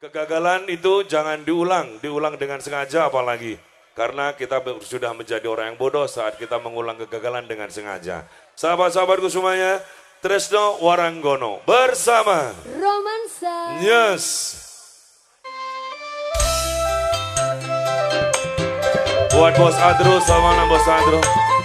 Kegagalan itu jangan diulang dengan sengaja apalagi. Karena kita sudah menjadi orang yang bodoh saat kita mengulang kegagalan dengan sengaja. Sahabat-sahabatku semuanya, Tresno Waranggono bersama Romansa. Yes. Buat Bos Adro, selamat malam Bos Adro.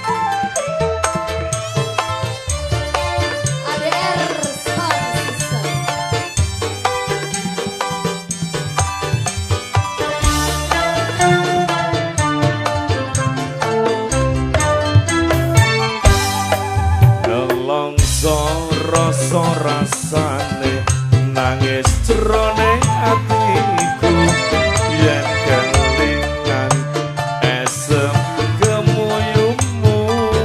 Rasa rasane nangis jroning atiku yen kelingan esem kemuyumu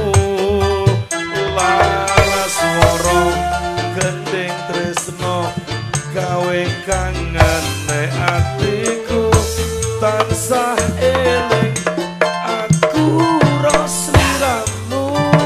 laras swara gending tresno gawe kangane atiku tansah eling aku sliramu.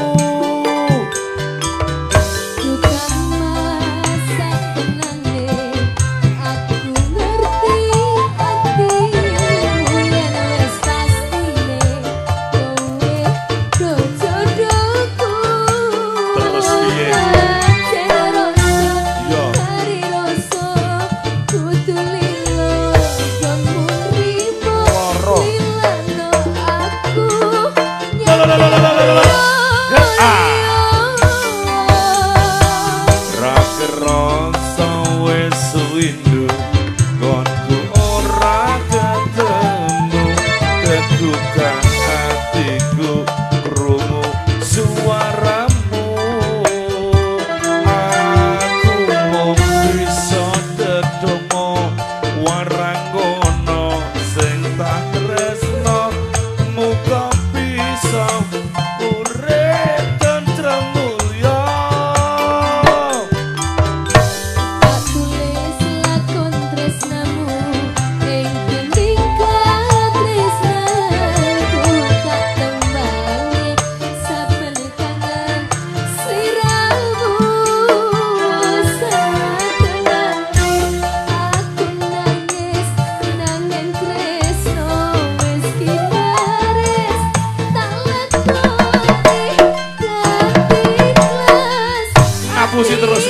Terus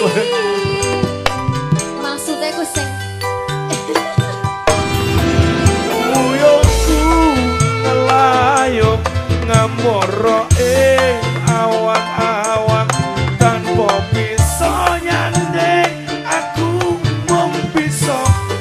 maksudnya aku sing uyuhku ngelayuh ngamoro ing awan-awan tanpa bisa nyanding aku mung bisa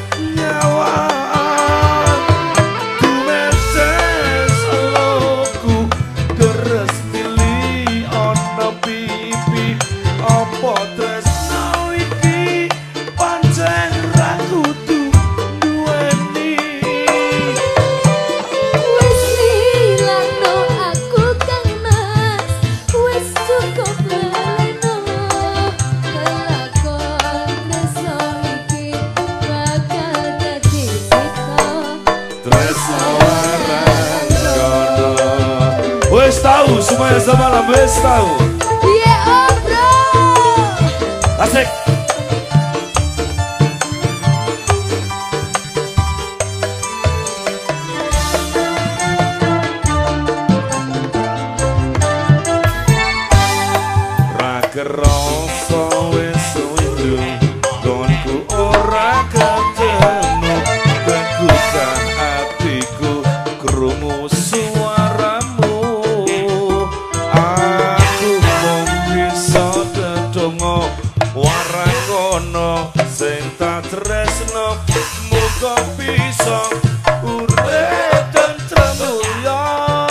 nyawang dumetes eloku deres pilih ana pipi apa tresno iki pancen ra kudu duweni. wis ilangno aku kang mas wis cukup leno kelakon tresno iki bakal dadi sita Tresno Waranggono. Wis tahu semuanya semalam wis tahu. Asik. Ra kerasa wis windu gonku ora ketemu kegutan atiku krungu suaramu aku mung bisa dedonga Waranggono sing tak tresno muga bisa urip tentrem mulya.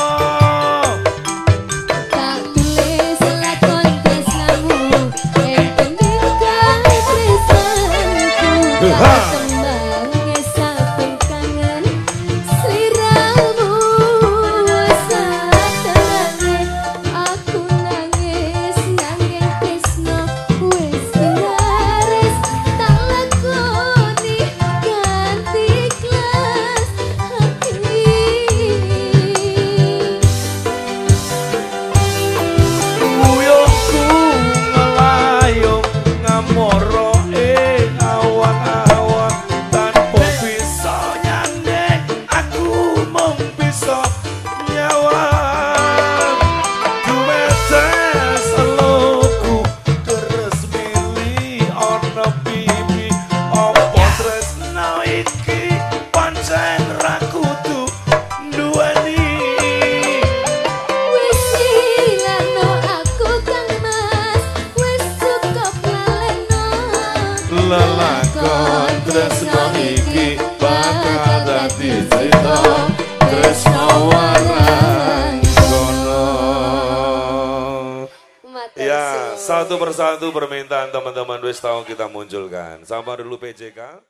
tak tulis lakon tresnamu ing kendhing tresnaku tembang saben kangen sliramu satenane aku nangis nanging tresno wis laris tak lakoni ganti kelas tresno iki bakal dadi cerita tresno warang kono. Ya, satu persatu permintaan teman-teman wis tahu kita munculkan. Sama dulu PJK.